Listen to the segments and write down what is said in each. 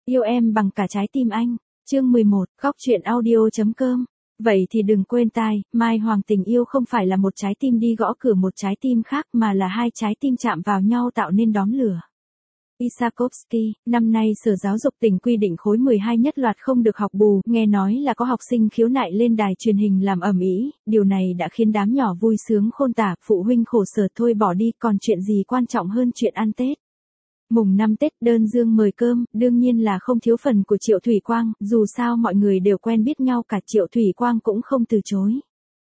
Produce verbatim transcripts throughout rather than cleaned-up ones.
Yêu em bằng cả trái tim anh. Chương mười một, góc truyện audio.com. Vậy thì đừng quên tai, Mai Hoàng tình yêu không phải là một trái tim đi gõ cửa một trái tim khác mà là hai trái tim chạm vào nhau tạo nên đóm lửa. Isakovsky, năm nay Sở Giáo dục tỉnh quy định khối mười hai nhất loạt không được học bù, nghe nói là có học sinh khiếu nại lên đài truyền hình làm ầm ĩ, điều này đã khiến đám nhỏ vui sướng khôn tả, phụ huynh khổ sở thôi bỏ đi, còn chuyện gì quan trọng hơn chuyện ăn Tết. Mùng năm Tết đơn dương mời cơm, đương nhiên là không thiếu phần của Triệu Thủy Quang, dù sao mọi người đều quen biết nhau cả Triệu Thủy Quang cũng không từ chối.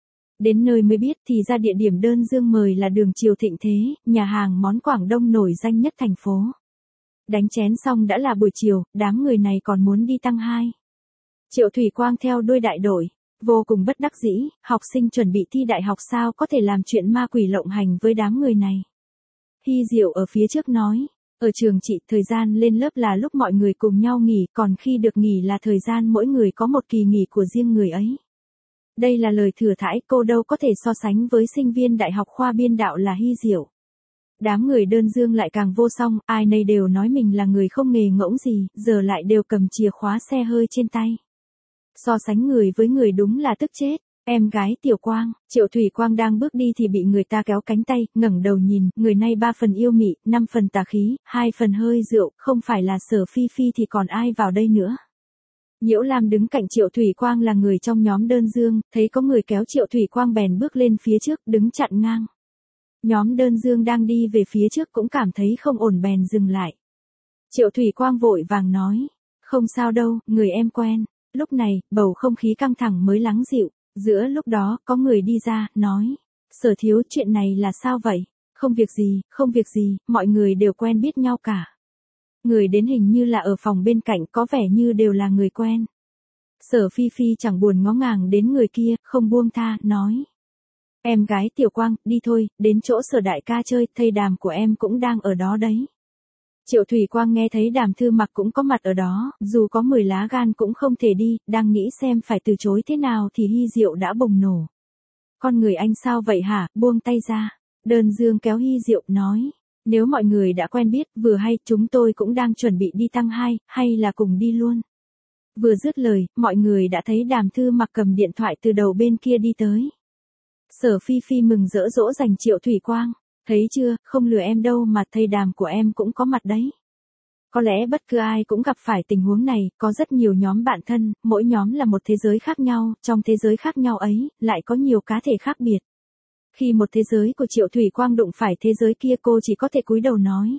Đến nơi mới biết thì ra địa điểm đơn dương mời là đường Triều Thịnh Thế, nhà hàng món Quảng Đông nổi danh nhất thành phố. Đánh chén xong đã là buổi chiều, đám người này còn muốn đi tăng hai. Triệu Thủy Quang theo đuôi đại đội, vô cùng bất đắc dĩ, học sinh chuẩn bị thi đại học sao có thể làm chuyện ma quỷ lộng hành với đám người này. Hy Diệu ở phía trước nói, ở trường chị thời gian lên lớp là lúc mọi người cùng nhau nghỉ, còn khi được nghỉ là thời gian mỗi người có một kỳ nghỉ của riêng người ấy. Đây là lời thừa thãi, cô đâu có thể so sánh với sinh viên đại học khoa biên đạo là Hy Diệu. Đám người đơn dương lại càng vô song, ai nấy đều nói mình là người không nghề ngỗng gì, giờ lại đều cầm chìa khóa xe hơi trên tay. So sánh người với người đúng là tức chết. Em gái Tiểu Quang, Triệu Thủy Quang đang bước đi thì bị người ta kéo cánh tay, ngẩng đầu nhìn, người này ba phần yêu mị, năm phần tà khí, hai phần hơi rượu, không phải là Sở Phi Phi thì còn ai vào đây nữa. Nhiễu Lam đứng cạnh Triệu Thủy Quang là người trong nhóm đơn dương, thấy có người kéo Triệu Thủy Quang bèn bước lên phía trước, đứng chặn ngang. Nhóm đơn dương đang đi về phía trước cũng cảm thấy không ổn bèn dừng lại. Triệu Thủy Quang vội vàng nói, không sao đâu, người em quen. Lúc này, bầu không khí căng thẳng mới lắng dịu. Giữa lúc đó, có người đi ra, nói, Sở thiếu chuyện này là sao vậy? Không việc gì, không việc gì, mọi người đều quen biết nhau cả. Người đến hình như là ở phòng bên cạnh, có vẻ như đều là người quen. Sở Phi Phi chẳng buồn ngó ngàng đến người kia, không buông tha, nói. Em gái Tiểu Quang, đi thôi, đến chỗ Sở đại ca chơi, thầy Đàm của em cũng đang ở đó đấy. Triệu Thủy Quang nghe thấy Đàm Thư Mặc cũng có mặt ở đó, dù có mười lá gan cũng không thể đi, đang nghĩ xem phải từ chối thế nào thì Hy Diệu đã bùng nổ. Con người anh sao vậy hả, buông tay ra. Đơn dương kéo Hy Diệu, nói, nếu mọi người đã quen biết, vừa hay, chúng tôi cũng đang chuẩn bị đi tăng hai, hay là cùng đi luôn. Vừa dứt lời, mọi người đã thấy Đàm Thư Mặc cầm điện thoại từ đầu bên kia đi tới. Sở Phi Phi mừng rỡ dỗ dành Triệu Thủy Quang. Thấy chưa, không lừa em đâu mà thầy Đàm của em cũng có mặt đấy. Có lẽ bất cứ ai cũng gặp phải tình huống này, có rất nhiều nhóm bạn thân, mỗi nhóm là một thế giới khác nhau, trong thế giới khác nhau ấy, lại có nhiều cá thể khác biệt. Khi một thế giới của Triệu Thủy Quang đụng phải thế giới kia cô chỉ có thể cúi đầu nói.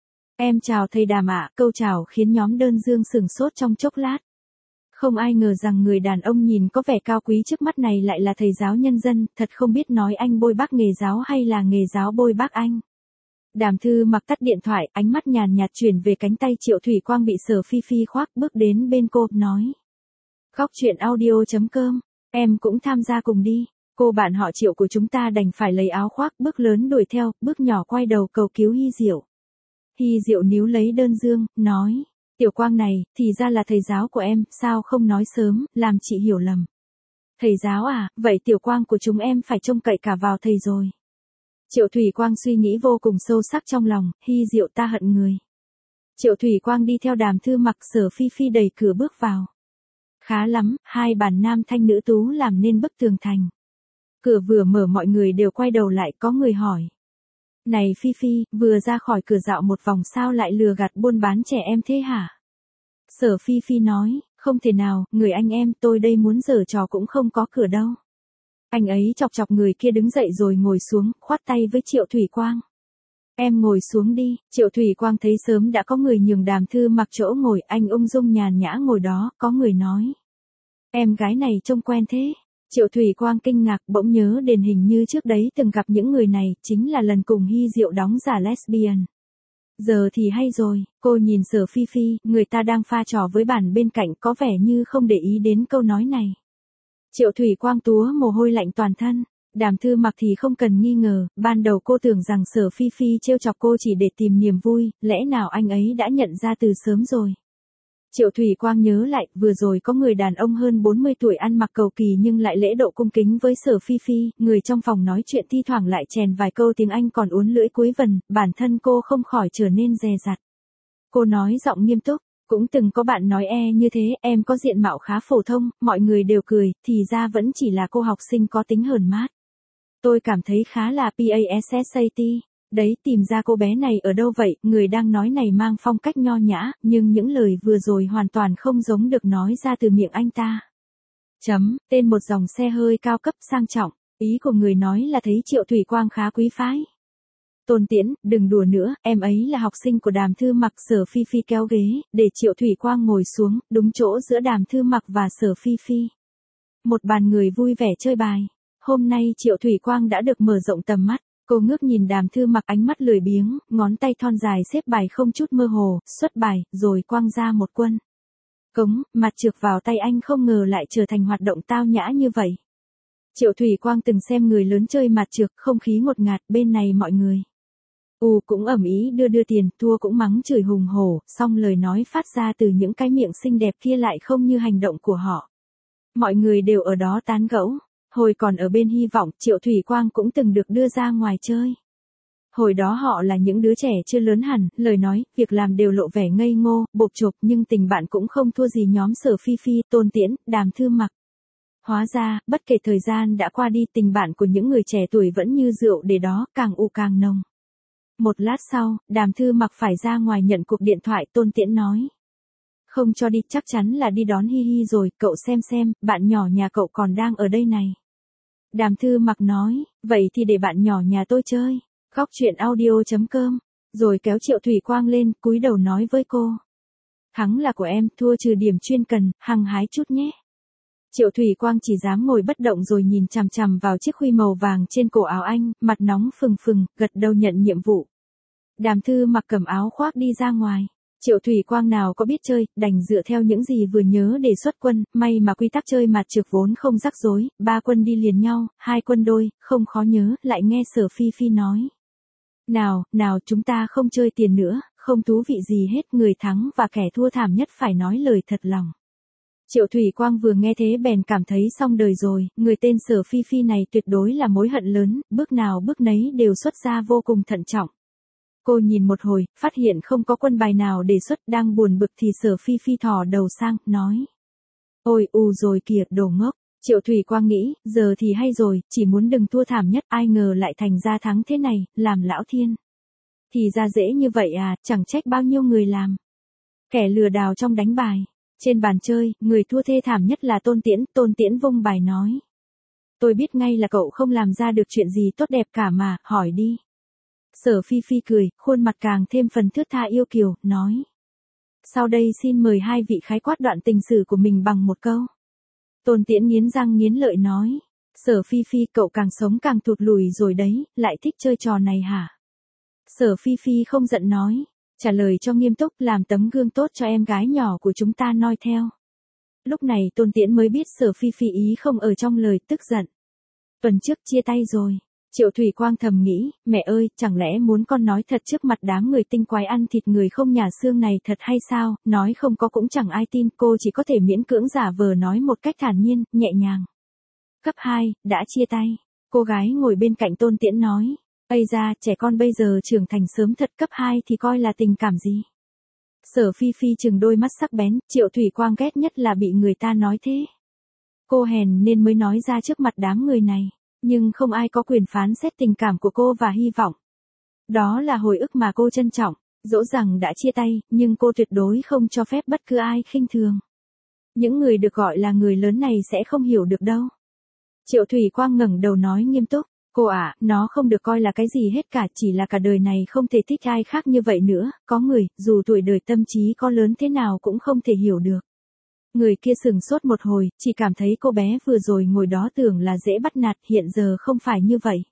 Em chào thầy Đàm ạ, câu chào khiến nhóm đơn dương sửng sốt trong chốc lát. Không ai ngờ rằng người đàn ông nhìn có vẻ cao quý trước mắt này lại là thầy giáo nhân dân, thật không biết nói anh bôi bác nghề giáo hay là nghề giáo bôi bác anh. Đàm Thư Mặc tắt điện thoại, ánh mắt nhàn nhạt chuyển về cánh tay Triệu Thủy Quang bị Sở Phi Phi khoác, bước đến bên cô, nói. Góc truyện audio.com, em cũng tham gia cùng đi. Cô bạn họ Triệu của chúng ta đành phải lấy áo khoác, bước lớn đuổi theo, bước nhỏ quay đầu cầu cứu Hy Diệu. Hy Diệu níu lấy đơn dương, nói. Tiểu Quang này, thì ra là thầy giáo của em, sao không nói sớm, làm chị hiểu lầm. Thầy giáo à, vậy Tiểu Quang của chúng em phải trông cậy cả vào thầy rồi. Triệu Thủy Quang suy nghĩ vô cùng sâu sắc trong lòng, Hy Diệu ta hận người. Triệu Thủy Quang đi theo Đàm Thư Mặc, Sở Phi Phi đẩy cửa bước vào. Khá lắm, hai bản nam thanh nữ tú làm nên bức tường thành. Cửa vừa mở mọi người đều quay đầu lại, có người hỏi. Này Phi Phi, vừa ra khỏi cửa dạo một vòng sao lại lừa gạt buôn bán trẻ em thế hả? Sở Phi Phi nói, không thể nào, người anh em tôi đây muốn giở trò cũng không có cửa đâu. Anh ấy chọc chọc người kia đứng dậy rồi ngồi xuống, khoát tay với Triệu Thủy Quang. Em ngồi xuống đi, Triệu Thủy Quang thấy sớm đã có người nhường Đàm Thư Mặc chỗ ngồi, anh ung dung nhàn nhã ngồi đó, có người nói. Em gái này trông quen thế. Triệu Thủy Quang kinh ngạc bỗng nhớ đền hình như trước đấy từng gặp những người này, chính là lần cùng Hy Diệu đóng giả lesbian. Giờ thì hay rồi, cô nhìn Sở Phi Phi, người ta đang pha trò với bản bên cạnh có vẻ như không để ý đến câu nói này. Triệu Thủy Quang túa mồ hôi lạnh toàn thân, Đàm Thư Mặc thì không cần nghi ngờ, ban đầu cô tưởng rằng Sở Phi Phi trêu chọc cô chỉ để tìm niềm vui, lẽ nào anh ấy đã nhận ra từ sớm rồi. Triệu Thủy Quang nhớ lại, vừa rồi có người đàn ông hơn bốn mươi tuổi ăn mặc cầu kỳ nhưng lại lễ độ cung kính với Sở Phi Phi, người trong phòng nói chuyện thi thoảng lại chèn vài câu tiếng Anh còn uốn lưỡi cuối vần, bản thân cô không khỏi trở nên dè dặt. Cô nói giọng nghiêm túc, Cũng từng có bạn nói e như thế, em có diện mạo khá phổ thông, mọi người đều cười, thì ra vẫn chỉ là cô học sinh có tính hờn mát. Tôi cảm thấy khá là passat. Đấy, tìm ra cô bé này ở đâu vậy, người đang nói này mang phong cách nho nhã, nhưng những lời vừa rồi hoàn toàn không giống được nói ra từ miệng anh ta. Chấm, tên một dòng xe hơi cao cấp sang trọng, ý của người nói là thấy Triệu Thủy Quang khá quý phái. Tôn Tiễn, đừng đùa nữa, em ấy là học sinh của Đàm Thư Mặc. Sở Phi Phi kéo ghế, để Triệu Thủy Quang ngồi xuống, đúng chỗ giữa Đàm Thư Mặc và Sở Phi Phi. Một bàn người vui vẻ chơi bài. Hôm nay Triệu Thủy Quang đã được mở rộng tầm mắt. Cô ngước nhìn Đàm Thư Mặc ánh mắt lười biếng, ngón tay thon dài xếp bài không chút mơ hồ, xuất bài, rồi quăng ra một quân. Cống, mặt trượt vào tay anh không ngờ lại trở thành hoạt động tao nhã như vậy. Triệu Thủy Quang từng xem người lớn chơi mặt trượt, không khí ngột ngạt, bên này mọi người. U cũng ầm ĩ đưa đưa tiền, thua cũng mắng chửi hùng hổ, song lời nói phát ra từ những cái miệng xinh đẹp kia lại không như hành động của họ. Mọi người đều ở đó tán gẫu. Hồi còn ở bên Hy Vọng, Triệu Thủy Quang cũng từng được đưa ra ngoài chơi. Hồi đó họ là những đứa trẻ chưa lớn hẳn, lời nói, việc làm đều lộ vẻ ngây ngô, bộp chộp, nhưng tình bạn cũng không thua gì nhóm Sở Phi Phi, Tôn Tiễn, Đàm Thư Mặc. Hóa ra, bất kể thời gian đã qua đi, tình bạn của những người trẻ tuổi vẫn như rượu để đó, càng u càng nồng. Một lát sau, Đàm Thư Mặc phải ra ngoài nhận cuộc điện thoại. Tôn Tiễn nói. Không cho đi, chắc chắn là đi đón Hi Hi rồi, cậu xem xem, bạn nhỏ nhà cậu còn đang ở đây này. Đàm Thư Mặc nói, vậy thì để bạn nhỏ nhà tôi chơi. Góc chuyện audio chấm com. Rồi kéo Triệu Thủy Quang lên, cúi đầu nói với cô. Thắng là của em, thua trừ điểm chuyên cần, hăng hái chút nhé. Triệu Thủy Quang chỉ dám ngồi bất động rồi nhìn chằm chằm vào chiếc khuy màu vàng trên cổ áo anh, mặt nóng phừng phừng, gật đầu nhận nhiệm vụ. Đàm Thư Mặc cầm áo khoác đi ra ngoài. Triệu Thủy Quang nào có biết chơi, đành dựa theo những gì vừa nhớ để xuất quân, may mà quy tắc chơi mặt trượt vốn không rắc rối, ba quân đi liền nhau, hai quân đôi, không khó nhớ, lại nghe Sở Phi Phi nói. Nào, nào chúng ta không chơi tiền nữa, không thú vị gì hết, người thắng và kẻ thua thảm nhất phải nói lời thật lòng. Triệu Thủy Quang vừa nghe thế bèn cảm thấy xong đời rồi, người tên Sở Phi Phi này tuyệt đối là mối hận lớn, bước nào bước nấy đều xuất ra vô cùng thận trọng. Cô nhìn một hồi, phát hiện không có quân bài nào đề xuất, đang buồn bực thì Sở Phi Phi thò đầu sang, nói. Ôi u rồi kìa, đồ ngốc. Triệu Thủy Quang nghĩ, giờ thì hay rồi, chỉ muốn đừng thua thảm nhất, ai ngờ lại thành ra thắng thế này, làm lão thiên. Thì ra dễ như vậy à, chẳng trách bao nhiêu người làm. Kẻ lừa đảo trong đánh bài. Trên bàn chơi, người thua thê thảm nhất là Tôn Tiễn. Tôn Tiễn vung bài nói. Tôi biết ngay là cậu không làm ra được chuyện gì tốt đẹp cả mà, hỏi đi. Sở Phi Phi cười, khuôn mặt càng thêm phần thướt tha yêu kiều, nói. Sau đây xin mời hai vị khái quát đoạn tình sử của mình bằng một câu. Tôn Tiễn nghiến răng nghiến lợi nói. Sở Phi Phi, cậu càng sống càng thụt lùi rồi đấy, lại thích chơi trò này hả? Sở Phi Phi không giận nói. Trả lời cho nghiêm túc, làm tấm gương tốt cho em gái nhỏ của chúng ta noi theo. Lúc này Tôn Tiễn mới biết Sở Phi Phi ý không ở trong lời, tức giận. Tuần trước chia tay rồi. Triệu Thủy Quang thầm nghĩ, mẹ ơi, chẳng lẽ muốn con nói thật trước mặt đám người tinh quái ăn thịt người không nhà xương này thật hay sao, nói không có cũng chẳng ai tin, cô chỉ có thể miễn cưỡng giả vờ nói một cách thản nhiên, nhẹ nhàng. Cấp hai, đã chia tay. Cô gái ngồi bên cạnh Tôn Tiễn nói. Ây da, trẻ con bây giờ trưởng thành sớm thật, cấp hai thì coi là tình cảm gì. Sở Phi Phi trừng đôi mắt sắc bén, Triệu Thủy Quang ghét nhất là bị người ta nói thế. Cô hèn nên mới nói ra trước mặt đám người này, nhưng không ai có quyền phán xét tình cảm của cô và Hy Vọng. Đó là hồi ức mà cô trân trọng, dẫu rằng đã chia tay, nhưng cô tuyệt đối không cho phép bất cứ ai khinh thường. Những người được gọi là người lớn này sẽ không hiểu được đâu. Triệu Thủy Quang ngẩng đầu nói nghiêm túc. Cô ạ, à, nó không được coi là cái gì hết cả, chỉ là cả đời này không thể thích ai khác như vậy nữa, có người, dù tuổi đời tâm trí có lớn thế nào cũng không thể hiểu được. Người kia sừng sốt một hồi, chỉ cảm thấy cô bé vừa rồi ngồi đó tưởng là dễ bắt nạt, hiện giờ không phải như vậy.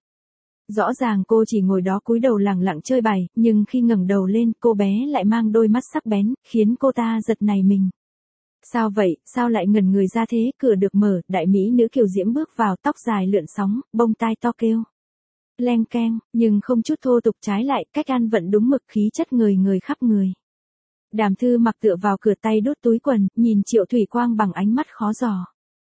Rõ ràng cô chỉ ngồi đó cúi đầu lẳng lặng chơi bài, nhưng khi ngẩng đầu lên, cô bé lại mang đôi mắt sắc bén, khiến cô ta giật nảy mình. Sao vậy, sao lại ngẩn người ra thế, cửa được mở, đại mỹ nữ kiều diễm bước vào, tóc dài lượn sóng, bông tai to kêu. Leng keng, nhưng không chút thô tục, trái lại, cách ăn vận đúng mực, khí chất người người khắp người. Đàm Thư Mặc tựa vào cửa, tay đút túi quần, nhìn Triệu Thủy Quang bằng ánh mắt khó dò.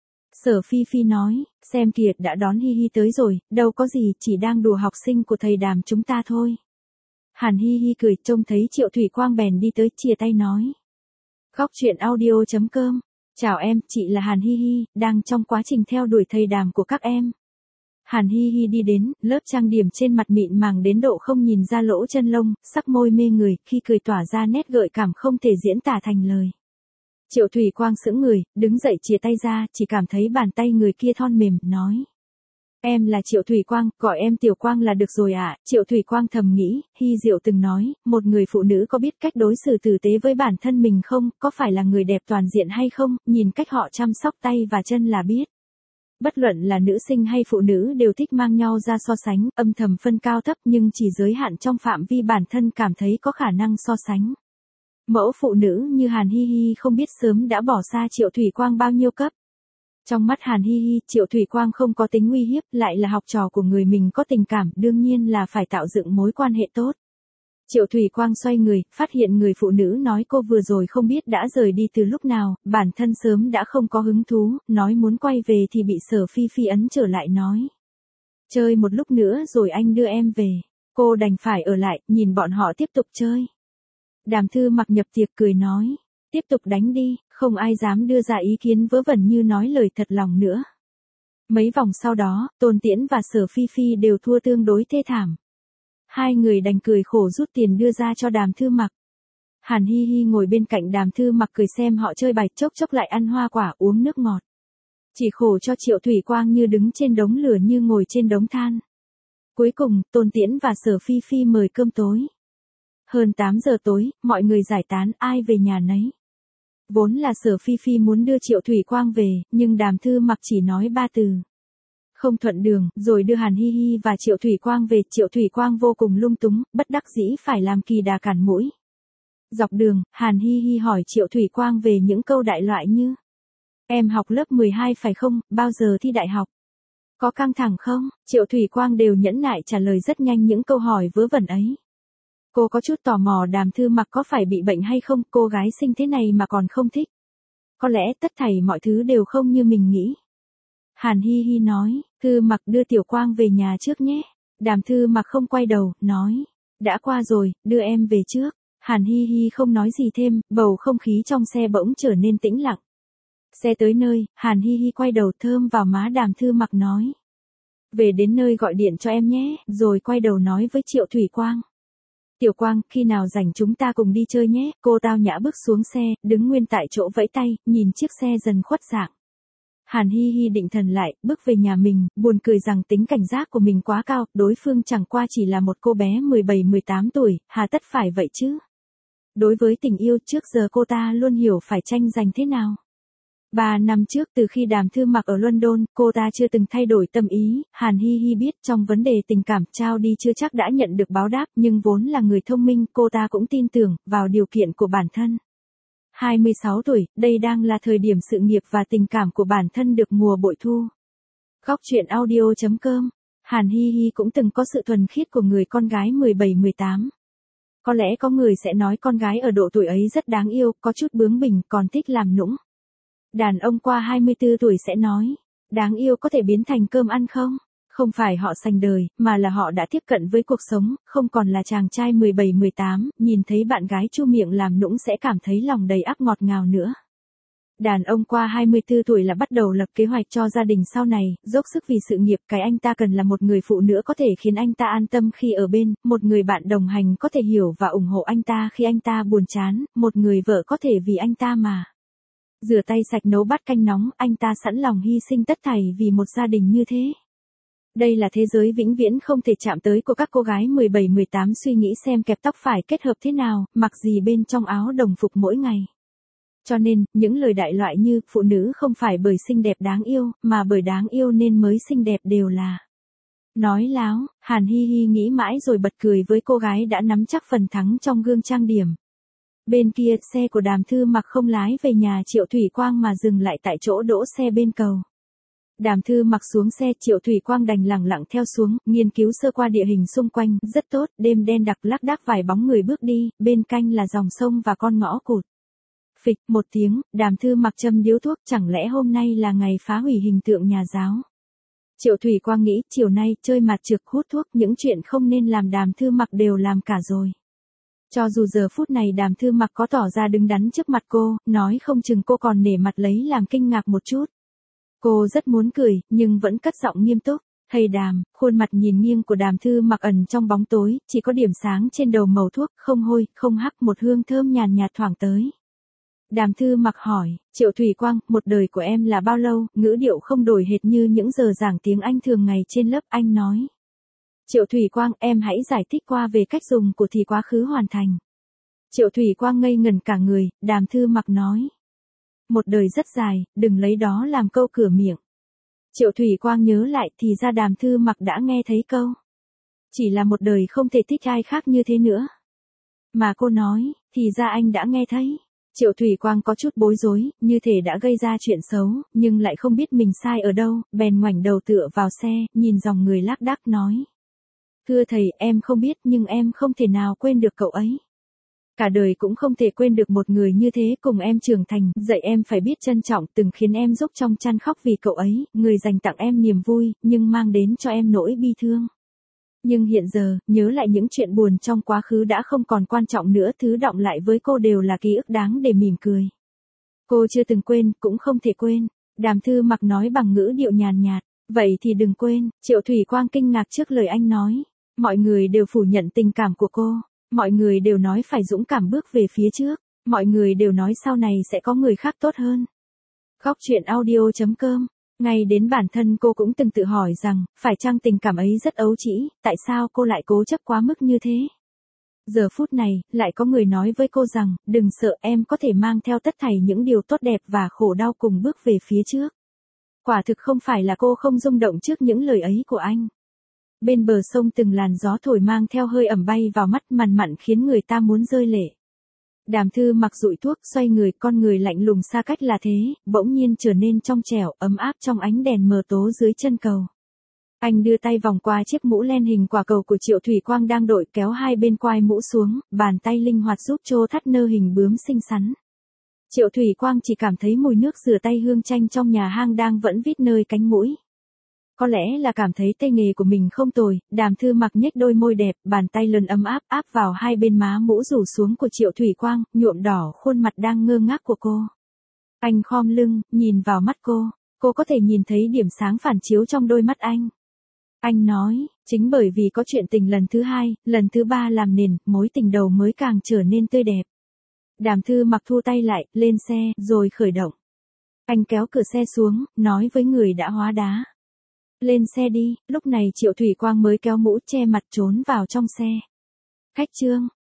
Sở Phi Phi nói, xem kìa, đã đón Hi Hi tới rồi, đâu có gì, chỉ đang đùa học sinh của thầy Đàm chúng ta thôi. Hàn Hi Hi cười, trông thấy Triệu Thủy Quang bèn đi tới, chia tay nói. Góc truyện audio chấm com. Chào em, chị là Hàn Hi Hi, đang trong quá trình theo đuổi thầy Đàm của các em. Hàn Hi Hi đi đến, lớp trang điểm trên mặt mịn màng đến độ không nhìn ra lỗ chân lông, sắc môi mê người, khi cười tỏa ra nét gợi cảm không thể diễn tả thành lời. Triệu Thủy Quang sững người, đứng dậy chìa tay ra, chỉ cảm thấy bàn tay người kia thon mềm, nói. Em là Triệu Thủy Quang, gọi em Tiểu Quang là được rồi ạ. À? Triệu Thủy Quang thầm nghĩ, Hi Diệu từng nói, một người phụ nữ có biết cách đối xử tử tế với bản thân mình không, có phải là người đẹp toàn diện hay không, nhìn cách họ chăm sóc tay và chân là biết. Bất luận là nữ sinh hay phụ nữ đều thích mang nhau ra so sánh, âm thầm phân cao thấp nhưng chỉ giới hạn trong phạm vi bản thân cảm thấy có khả năng so sánh. Mẫu phụ nữ như Hàn Hi Hi không biết sớm đã bỏ xa Triệu Thủy Quang bao nhiêu cấp. Trong mắt Hàn Hi Hi, Triệu Thủy Quang không có tính uy hiếp, lại là học trò của người mình có tình cảm, đương nhiên là phải tạo dựng mối quan hệ tốt. Triệu Thủy Quang xoay người, phát hiện người phụ nữ nói cô vừa rồi không biết đã rời đi từ lúc nào, bản thân sớm đã không có hứng thú, nói muốn quay về thì bị Sở Phi Phi ấn trở lại nói. Chơi một lúc nữa rồi anh đưa em về. Cô đành phải ở lại, nhìn bọn họ tiếp tục chơi. Đàm Thư Mặc nhập tiệc cười nói. Tiếp tục đánh đi, không ai dám đưa ra ý kiến vớ vẩn như nói lời thật lòng nữa. Mấy vòng sau đó, Tôn Tiễn và Sở Phi Phi đều thua tương đối thê thảm. Hai người đành cười khổ rút tiền đưa ra cho Đàm Thư Mặc. Hàn Hi Hi ngồi bên cạnh Đàm Thư Mặc cười xem họ chơi bài, chốc chốc lại ăn hoa quả uống nước ngọt. Chỉ khổ cho Triệu Thủy Quang như đứng trên đống lửa như ngồi trên đống than. Cuối cùng, Tôn Tiễn và Sở Phi Phi mời cơm tối. Hơn tám giờ tối, mọi người giải tán, ai về nhà nấy. Vốn là Sở Phi Phi muốn đưa Triệu Thủy Quang về, nhưng Đàm Thư Mặc chỉ nói ba từ. Không thuận đường, rồi đưa Hàn Hi Hi và Triệu Thủy Quang về. Triệu Thủy Quang vô cùng lung túng, bất đắc dĩ phải làm kỳ đà cản mũi. Dọc đường, Hàn Hi Hi hỏi Triệu Thủy Quang về những câu đại loại như. Em học lớp mười hai phải không, bao giờ thi đại học? Có căng thẳng không? Triệu Thủy Quang đều nhẫn nại trả lời rất nhanh những câu hỏi vớ vẩn ấy. Cô có chút tò mò Đàm Thư Mặc có phải bị bệnh hay không, cô gái xinh thế này mà còn không thích. Có lẽ tất thảy mọi thứ đều không như mình nghĩ. Hàn Hi Hi nói, Thư Mặc đưa Tiểu Quang về nhà trước nhé. Đàm Thư Mặc không quay đầu, nói, đã qua rồi, đưa em về trước. Hàn Hi Hi không nói gì thêm, bầu không khí trong xe bỗng trở nên tĩnh lặng. Xe tới nơi, Hàn Hi Hi quay đầu thơm vào má Đàm Thư Mặc nói. Về đến nơi gọi điện cho em nhé, rồi quay đầu nói với Triệu Thủy Quang. Tiểu Quang, khi nào rảnh chúng ta cùng đi chơi nhé. Cô tao nhã bước xuống xe, đứng nguyên tại chỗ vẫy tay, nhìn chiếc xe dần khuất dạng. Hàn Hi Hi định thần lại, bước về nhà mình, buồn cười rằng tính cảnh giác của mình quá cao, đối phương chẳng qua chỉ là một cô bé mười bảy mười tám tuổi, hà tất phải vậy chứ. Đối với tình yêu trước giờ cô ta luôn hiểu phải tranh giành thế nào. Ba năm trước từ khi Đàm Thư Mặc ở London, cô ta chưa từng thay đổi tâm ý. Hàn Hi Hi biết trong vấn đề tình cảm trao đi chưa chắc đã nhận được báo đáp, nhưng vốn là người thông minh, cô ta cũng tin tưởng vào điều kiện của bản thân. hai mươi sáu tuổi, đây đang là thời điểm sự nghiệp và tình cảm của bản thân được mùa bội thu. Góc truyện audio chấm com. Hàn Hi Hi cũng từng có sự thuần khiết của người con gái mười bảy mười tám. Có lẽ có người sẽ nói con gái ở độ tuổi ấy rất đáng yêu, có chút bướng bỉnh, còn thích làm nũng. Đàn ông qua hai mươi tư tuổi sẽ nói, đáng yêu có thể biến thành cơm ăn không? Không phải họ sành đời, mà là họ đã tiếp cận với cuộc sống, không còn là chàng trai mười bảy mười tám, nhìn thấy bạn gái chu miệng làm nũng sẽ cảm thấy lòng đầy ắp ngọt ngào nữa. Đàn ông qua hai mươi tư tuổi là bắt đầu lập kế hoạch cho gia đình sau này, dốc sức vì sự nghiệp, cái anh ta cần là một người phụ nữ có thể khiến anh ta an tâm khi ở bên, một người bạn đồng hành có thể hiểu và ủng hộ anh ta khi anh ta buồn chán, một người vợ có thể vì anh ta mà rửa tay sạch nấu bát canh nóng, anh ta sẵn lòng hy sinh tất thảy vì một gia đình như thế. Đây là thế giới vĩnh viễn không thể chạm tới của các cô gái mười bảy mười tám suy nghĩ xem kẹp tóc phải kết hợp thế nào, mặc gì bên trong áo đồng phục mỗi ngày. Cho nên, những lời đại loại như, phụ nữ không phải bởi xinh đẹp đáng yêu, mà bởi đáng yêu nên mới xinh đẹp đều là nói láo. Hàn Hi Hi nghĩ mãi rồi bật cười với cô gái đã nắm chắc phần thắng trong gương trang điểm. Bên kia, xe của Đàm Thư Mặc không lái về nhà Triệu Thủy Quang mà dừng lại tại chỗ đỗ xe bên cầu. Đàm Thư Mặc xuống xe, Triệu Thủy Quang đành lẳng lặng theo xuống, nghiên cứu sơ qua địa hình xung quanh, rất tốt, đêm đen đặc lác đác vài bóng người bước đi, bên cạnh là dòng sông và con ngõ cụt. Phịch, một tiếng, Đàm Thư Mặc châm điếu thuốc, chẳng lẽ hôm nay là ngày phá hủy hình tượng nhà giáo. Triệu Thủy Quang nghĩ, chiều nay, chơi mặt trược hút thuốc, những chuyện không nên làm Đàm Thư Mặc đều làm cả rồi. Cho dù giờ phút này Đàm Thư Mặc có tỏ ra đứng đắn trước mặt cô, nói không chừng cô còn nể mặt lấy làm kinh ngạc một chút. Cô rất muốn cười, nhưng vẫn cất giọng nghiêm túc. Thầy Đàm, khuôn mặt nhìn nghiêng của Đàm Thư Mặc ẩn trong bóng tối, chỉ có điểm sáng trên đầu màu thuốc, không hôi, không hắc, một hương thơm nhàn nhạt thoảng tới. Đàm Thư Mặc hỏi, Triệu Thủy Quang, một đời của em là bao lâu? Ngữ điệu không đổi hệt như những giờ giảng tiếng Anh thường ngày trên lớp. Anh nói. Triệu Thủy Quang, em hãy giải thích qua về cách dùng của thì quá khứ hoàn thành. Triệu Thủy Quang ngây ngẩn cả người. Đàm Thư Mặc nói. Một đời rất dài, đừng lấy đó làm câu cửa miệng. Triệu Thủy Quang nhớ lại, thì ra Đàm Thư Mặc đã nghe thấy câu. Chỉ là một đời không thể thích ai khác như thế nữa. Mà cô nói, thì ra anh đã nghe thấy. Triệu Thủy Quang có chút bối rối, như thể đã gây ra chuyện xấu, nhưng lại không biết mình sai ở đâu, bèn ngoảnh đầu tựa vào xe, nhìn dòng người lác đác nói. Thưa thầy, em không biết nhưng em không thể nào quên được cậu ấy. Cả đời cũng không thể quên được một người như thế cùng em trưởng thành, dạy em phải biết trân trọng, từng khiến em giúp trong chăn khóc vì cậu ấy, người dành tặng em niềm vui, nhưng mang đến cho em nỗi bi thương. Nhưng hiện giờ, nhớ lại những chuyện buồn trong quá khứ đã không còn quan trọng nữa, thứ đọng lại với cô đều là ký ức đáng để mỉm cười. Cô chưa từng quên, cũng không thể quên. Đàm Thư Mặc nói bằng ngữ điệu nhàn nhạt, vậy thì đừng quên. Triệu Thủy Quang kinh ngạc trước lời anh nói. Mọi người đều phủ nhận tình cảm của cô. Mọi người đều nói phải dũng cảm bước về phía trước. Mọi người đều nói sau này sẽ có người khác tốt hơn. Góc truyện audio chấm com. Ngay đến bản thân cô cũng từng tự hỏi rằng, phải chăng tình cảm ấy rất ấu trĩ, tại sao cô lại cố chấp quá mức như thế? Giờ phút này, lại có người nói với cô rằng, đừng sợ, em có thể mang theo tất thảy những điều tốt đẹp và khổ đau cùng bước về phía trước. Quả thực không phải là cô không rung động trước những lời ấy của anh. Bên bờ sông từng làn gió thổi mang theo hơi ẩm bay vào mắt, mằn mặn khiến người ta muốn rơi lệ. Đàm Thư Mặc dụi thuốc, xoay người, con người lạnh lùng xa cách là thế, bỗng nhiên trở nên trong trẻo, ấm áp trong ánh đèn mờ tố dưới chân cầu. Anh đưa tay vòng qua chiếc mũ len hình quả cầu của Triệu Thủy Quang đang đội, kéo hai bên quai mũ xuống, bàn tay linh hoạt giúp trô thắt nơ hình bướm xinh xắn. Triệu Thủy Quang chỉ cảm thấy mùi nước rửa tay hương chanh trong nhà hang đang vẫn vít nơi cánh mũi. Có lẽ là cảm thấy tay nghề của mình không tồi, Đàm Thư Mặc nhếch đôi môi đẹp, bàn tay lần ấm áp áp vào hai bên má mũ rủ xuống của Triệu Thủy Quang, nhuộm đỏ khuôn mặt đang ngơ ngác của cô. Anh khom lưng, nhìn vào mắt cô, cô có thể nhìn thấy điểm sáng phản chiếu trong đôi mắt anh. Anh nói, chính bởi vì có chuyện tình lần thứ hai, lần thứ ba làm nền, mối tình đầu mới càng trở nên tươi đẹp. Đàm Thư Mặc thu tay lại, lên xe, rồi khởi động. Anh kéo cửa xe xuống, nói với người đã hóa đá. Lên xe đi. Lúc này Triệu Thủy Quang mới kéo mũ che mặt trốn vào trong xe. Khách Trương,